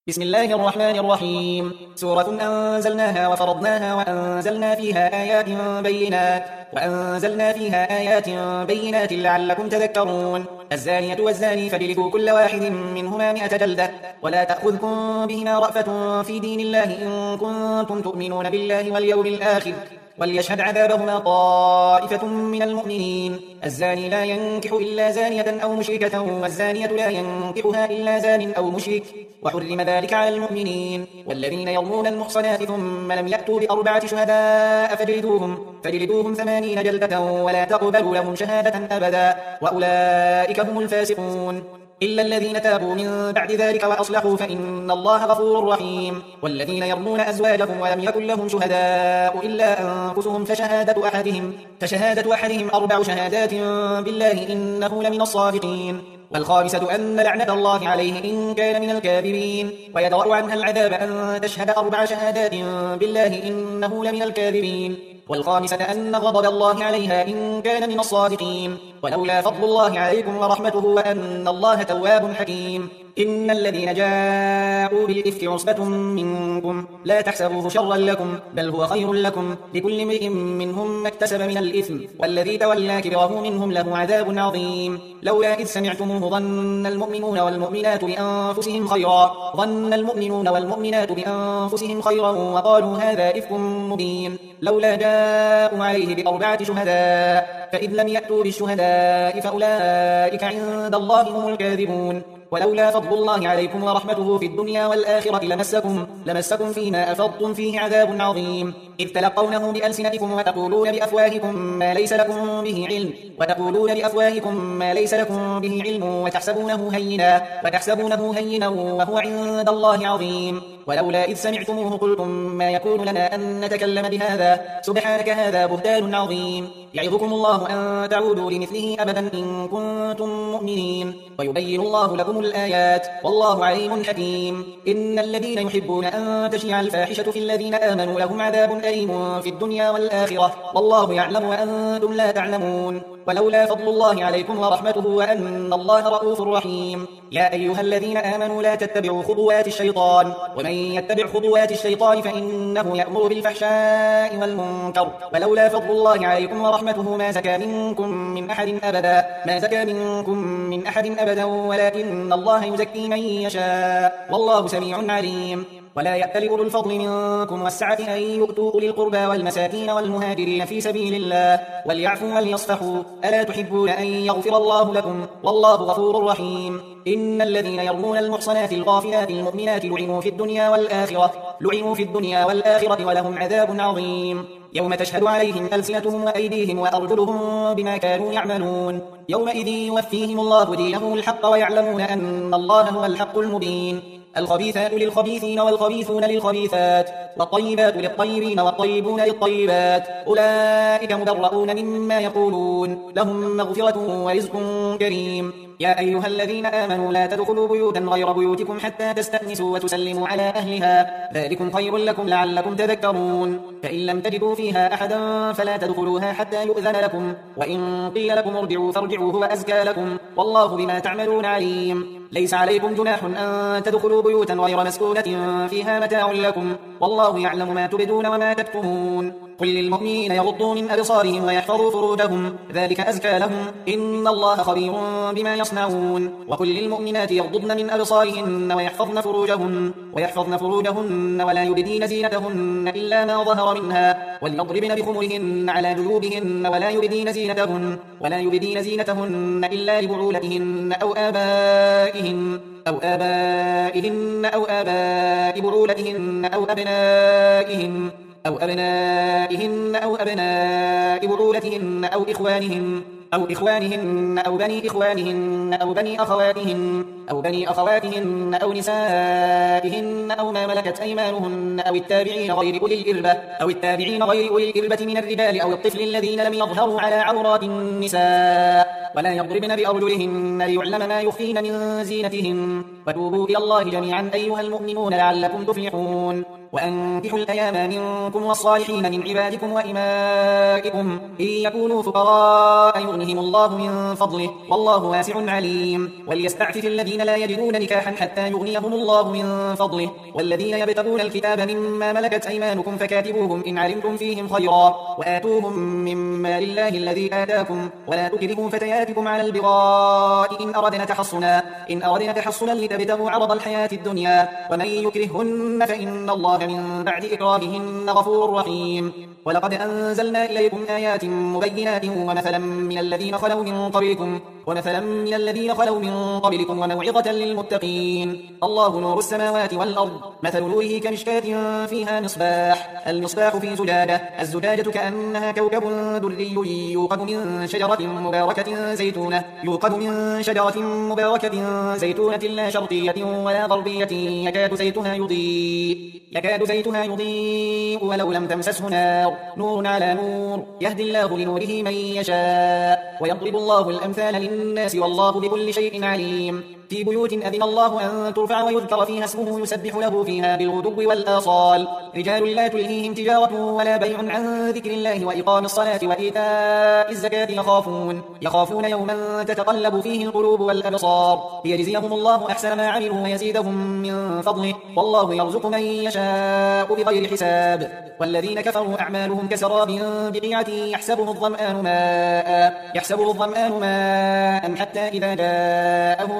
بسم الله الرحمن الرحيم. سورة أنزلناها وفرضناها وأنزلنا فيها آيات بينات لعلكم تذكرون. الزانية والزاني فاجلدوا كل واحد منهما 100 جلدة، ولا تأخذكم بهما رأفة في دين الله إن كنتم تؤمنون بالله واليوم الآخر، وليشهد عذابهما طائفة من المؤمنين. الزاني لا ينكح إلا زانية أو مشركة، والزانية لا ينكحها إلا زان أو مشرك، وحرم ذلك على المؤمنين. والذين يرمون المحصنات ثم لم يأتوا ب4 شهداء فاجلدوهم 80 جلدة، ولا تقبلوا لهم شهادة أبدا، وأولئك هم الفاسقون. إلا الذين تابوا من بعد ذلك وأصلحوا فإن الله غفور رحيم. والذين يرمون أزواجهم ولم يكن لهم شهداء إلا أنفسهم فشهادة أحدهم 4 شهادات بالله إنه لمن الصادقين. والخامسة أن لعنة الله عليه إن كان من الكاذبين. ويدرأ عنها العذاب أن تشهد 4 شهادات بالله إنه لمن الكاذبين. والخامسة أن غضب الله عليها إن كان من الصادقين. ولولا فضل الله عليكم ورحمته وأن الله تواب حكيم. إن الذين جاءوا بالإفك عصبة منكم لا تحسبوه شرا لكم، بل هو خير لكم، لكل امرئ منهم ما اكتسب من الإثم، والذي تولى كبره منهم له عذاب عظيم. لولا إذ سمعتموه ظن المؤمنون والمؤمنات بأنفسهم خيرا وقالوا هذا إفك مبين. لولا جاءوا عليه ب4 شهداء، فإذ لم يأتوا بالشهداء فأولئك عند الله هم الكاذبون. ولولا فضل الله عليكم ورحمته في الدنيا والآخرة لمسكم فيما أفضتم فيه عذاب عظيم، إذ تلقونه بألسنتكم وتقولون بأفواهكم ما ليس لكم به علم وتحسبونه هينا وهو عند الله عظيم. ولولا إذ سمعتموه قلتم ما يكون لنا أن نتكلم بهذا، سبحانك هذا بهتان عظيم. يعظكم الله أن تعودوا لمثله أبدا إن كنتم مؤمنين، ويبين الله لكم الآيات والله عليم حكيم. إن الذين يحبون أن تشيع الفاحشة في الذين آمنوا لهم عذاب أليم في الدنيا والآخرة، والله يعلم وأنتم لا تعلمون. ولولا فضل الله عليكم ورحمته وأن الله رؤوف رحيم. يا أيها الذين آمنوا لا تتبعوا خطوات الشيطان، ومن يتبع خطوات الشيطان فإنه يأمر بالفحشاء والمنكر. ولولا فضل الله عليكم ورحمته ما زكى منكم من أحد أبدا ولكن الله يزكي من يشاء، والله سميع عليم. ولا يأتل أولو الفضل منكم والسعة أن يؤتوا أولي القربى والمساكين والمهاجرين في سبيل الله وليعفوا وليصفحوا، ألا تحبون أن يغفر الله لكم، والله غفور رحيم. إن الذين يرمون المحصنات الغافلات المؤمنات لعنوا في الدنيا والآخرة ولهم عذاب عظيم. يوم تشهد عليهم ألسنتهم وأيديهم وأرجلهم بما كانوا يعملون، يومئذ يوفيهم الله دينهم الحق ويعلمون أن الله هو الحق المبين. الخبيثات للخبيثين والخبيثون للخبيثات، والطيبات للطيبين والطيبون للطيبات، أولئك مبرؤون مما يقولون، لهم مغفرة ورزق كريم. يا أيها الذين آمنوا لا تدخلوا بيوتا غير بيوتكم حتى تستأنسوا وتسلموا على أهلها، ذلكم خير لكم لعلكم تذكرون. فإن لم تجدوا فيها أحدا فلا تدخلوها حتى يؤذن لكم، وإن قيل لكم ارجعوا فارجعوا هو أزكى لكم، والله بما تعملون عليم. ليس عليكم جناح أن تدخلوا بيوتا غير مسكونة فيها متاع لكم، والله يعلم ما تبدون وما تكتمون. قل للمؤمنين يغضوا من أبصارهم ويحفظوا فروجهم، ذلك أزكى لهم، إن الله خبير بما يصنعون. وقل للمؤمنات يغضضن من أبصارهن ويحفظن فروجهن ولا يبدين زينتهن إلا ما ظهر منها، وليضربن بخمرهن على جيوبهن ولا يبدين زينتهن إلا لبعولتهن أو آبائهن أو آباء بعولتهن أو أبناء بعولتهن أو إخوانهن أو بني إخوانهن أو بني أخواتهن أو نسائهن أو ما ملكت أيمانهن أو التابعين غير أولي الإربة من الرجال أو الطفل الذين لم يظهروا على عورات النساء، ولا يضربن بأرجلهن ليعلم ما يخفين من زينتهن. وتوبوا إلى الله جميعا أيها المؤمنون لعلكم تفلحون وأنكحوا الأيام منكم والصالحين من عبادكم وإمائكم إن يكونوا فقراء يغنهم الله من فضله والله واسع عليم وليستعفف الذين لا يجدون نكاحا حتى يغنيهم الله من فضله والذين يبتغون الكتاب مما ملكت أيمانكم فكاتبوهم إن علمتم فيهم خيرا وآتوهم مما لله الذي آتاكم ولا تكرهوا فتياتكم على البغاء إن أردنا تحصنا لتبتغوا عرض الحياة الدنيا ومن يكرههن فإن الله من بعد إكراههن غفور رحيم ولقد أنزلنا إليكم آيات مبينات ومثلا من الذين خلوا من قبلكم وموعظة للمتقين الله نور السماوات والأرض مثل نوره كمشكاة فيها المصباح في زجاجة الزجاجة كأنها كوكب دري يوقد من شجرة مباركة زيتونة لا شرقية ولا غربية يكاد زيتها يضيء ولو لم تمسسه نور على نور يهدي الله لنوره من يشاء ويضرب الله الأمثال للناس والله بكل شيء عليم في بيوت أذن الله أن ترفع ويذكر فيها اسمه يسبح له فيها بالغدو والآصال رجال لا تلهيهم تجارة ولا بيع عن ذكر الله وإقام الصلاة وإيتاء الزكاة يخافون يوما تتقلب فيه القلوب والأبصار ليجزيهم الله أحسن ما عملوا ويزيدهم من فضله والله يرزق من يشاء بغير حساب والذين كفروا أعمالهم كسراب بقيعة يحسبه الظمآن ماء حتى إذا جاءه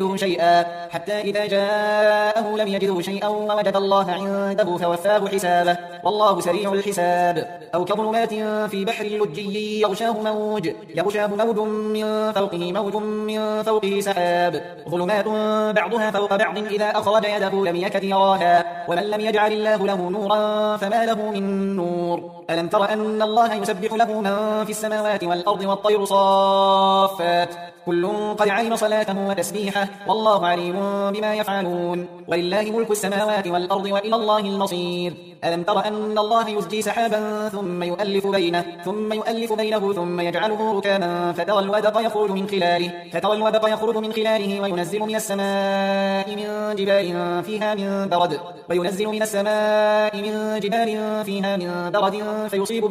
لم يجده شيئا ووجد الله عنده فوفاه حسابه والله سريع الحساب أو كظلمات في بحر لجي يغشاه موج من فوقه سحاب ظلمات بعضها فوق بعض إذا أخرج يده لم يكد يراها ومن لم يجعل الله له نورا فما له من نور ألم تر أن الله يسبح له من في السماوات والأرض والطير صافات كل قد علم صلاته وتسبيحه والله عليم بما يفعلون ولله ملك السماوات والأرض وإلى الله المصير ألم تر أن الله يزجي سحابا ثم يؤلف بينه ثم يجعله ركاما فترى الودق يخرج من خلاله وينزل من السماء من جبال فيها من برد فيصيب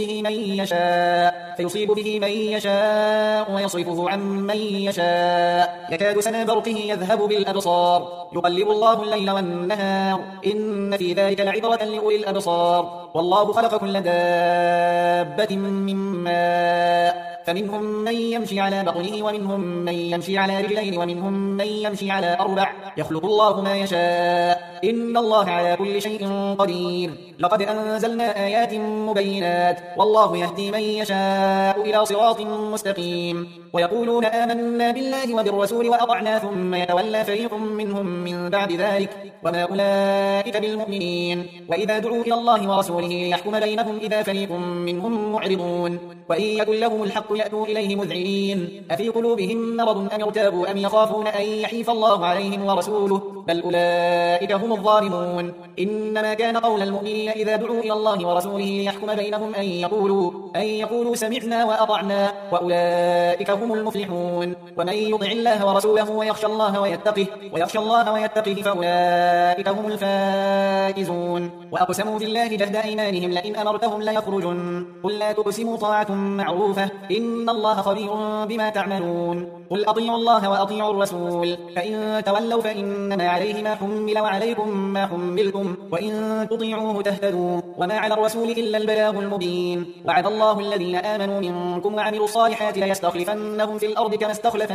به من يشاء ويصرفه عن من يشاء يكاد سنا برقه يذهب بالأبصار يقلب الله الليل والنهار إن في ذلك لعبرة لأولي الأبصار والله خلق كل دابة من ماء فمنهم من يمشي على بطنه ومنهم من يمشي على رجلين ومنهم من يمشي على أربع يخلق الله ما يشاء إن الله على كل شيء قدير لقد أنزلنا آيات مبينات والله يهدي من يشاء إلى صراط مستقيم ويقولون آمنا بالله وبالرسول وأطعنا ثم يتولى فريق منهم من بعد ذلك وما أولئك بالمؤمنين وإذا دعوا إلى الله ورسوله ليحكم بينهم إذا فريق منهم معرضون وإن يكن لهم الحق يأتوا إليه مذعنين أفي قلوبهم مرض أم ارتابوا أم يخافون أن يحيف الله عليهم ورسوله بل أولئك هم الظالمون إنما كان قول المؤمنين إذا دعوا إلى الله ورسوله ليحكم بينهم أن يقولوا سمعنا وأطعنا وأولئك هم المفلحون ومن يطع الله ورسوله ويخشى الله ويتقه فأولئك هم الفائزون وأقسموا بالله جهد أيمانهم لئن أمرتهم ليخرجن قل لا تقسموا طاعة معروفة إن الله خبير بما تعملون قل أطيعوا الله وأطيعوا الرسول فإن تولوا فإنما عليه ما حمل وعليكم ما حملتم وإن تطيعوه تهتدوا وما على الرسول إلا البلاغ المبين وعد الله الذين آمنوا منكم وعملوا الصالحات ليستخلفنهم في الأرض كما استخلف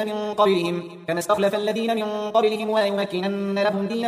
الذين من قبلهم وليمكنن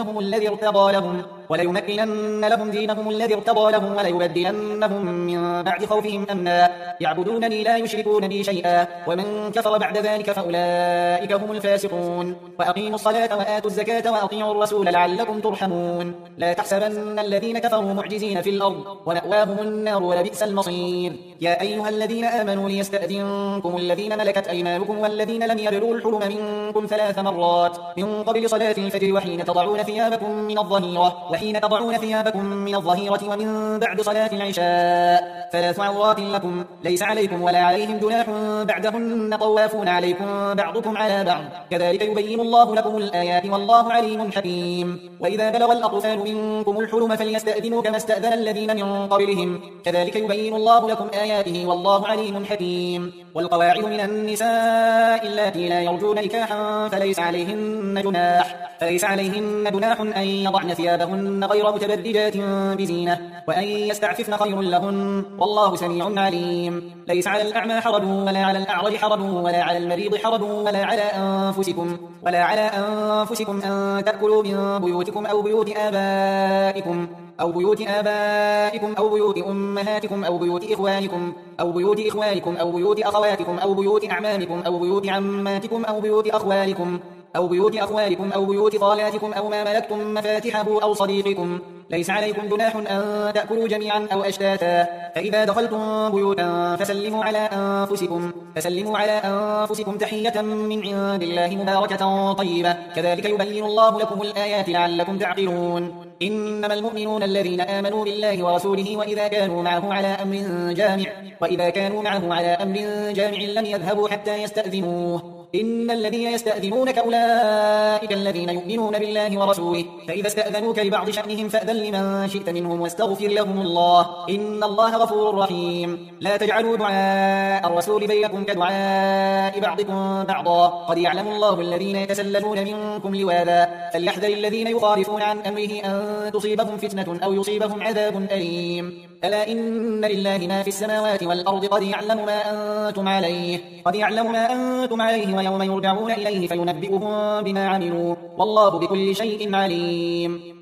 لهم دينهم الذي ارتضى لهم وليبدلنهم من بعد خوفهم أمنا يعبدونني لا يشركون بي شيئا ومن كفر بعد ذلك فأولئك هم الفاسقون وأقيموا الصلاة وآتوا الزكاة وأطيعوا الرسول لعلكم ترحمون لا تحسبن الذين كفروا معجزين في الأرض ومأواهم النار ولبئس المصير يا أيها الذين آمنوا ليستأذنكم الذين ملكت أيمانكم والذين لم يبلغوا الحلم منكم 3 مرات من قبل صلاة الفجر وحين تضعون ثيابكم من الظهيرة وحين تضعون ثيابكم من الظهيرة ومن بعد صلاة العشاء 3 عورات لكم ليس عليكم ولا عليهم جناح بعدهن طوافون عليكم بعضكم على بعض كذلك يبين الله لكم الآيات والله عليم حكيم. وإذا بلغ الأطفال منكم الحلم فليستأذنوا كما استأذن الذين من قبلهم كذلك يبين الله لكم آياته والله عليم حكيم. والقواعد من النساء اللاتي لا يرجون نكاحا فليس عليهن جناح أن يضعن ثيابهن غير متبرجات بزينة وأن يستعففن خير لهن والله سميع عليم. ليس على الأعمى حرج ولا على الأعرج حرج ولا على المريض حرج ولا على أنفسكم أن تأكلوا من بيوتكم أو بيوت آبائكم أو بيوت أمهاتكم أو بيوت إخوانكم أو بيوت أخواتكم أو بيوت أعمامكم أو بيوت عماتكم أو بيوت أخوالكم أو بيوت خالاتكم أو ما ملكتم مفاتحه أو صديقكم. ليس عليكم جناح أن تأكلوا جميعا أو أشتاتا فإذا دخلتم بيوتا فسلموا على أنفسكم تحية من عند الله مباركة طيبة كذلك يبين الله لكم الآيات لعلكم تعقلون. إنما المؤمنون الذين آمنوا بالله ورسوله وإذا كانوا معه على أمر جامع لم يذهبوا حتى يستأذنوه. إن الذين يستأذنونك أولئك الذين يؤمنون بالله ورسوله فإذا استأذنوك لبعض شأنهم فأذن لمن شئت منهم واستغفر لهم الله إن الله غفور رحيم. لا تجعلوا دعاء الرسول بينكم كدعاء بعضكم بعضا قد يعلم الله الذين يتسللون منكم لواذا فليحذر الذين يخالفون عن أمره أن تصيبهم فتنة أو يصيبهم عذاب أليم. ألا إن لله ما في السماوات والأرض قد يعلم ما أنتم عليه ويوم يرجعون إليه فينبئهم بما عملوا والله بكل شيء عليم.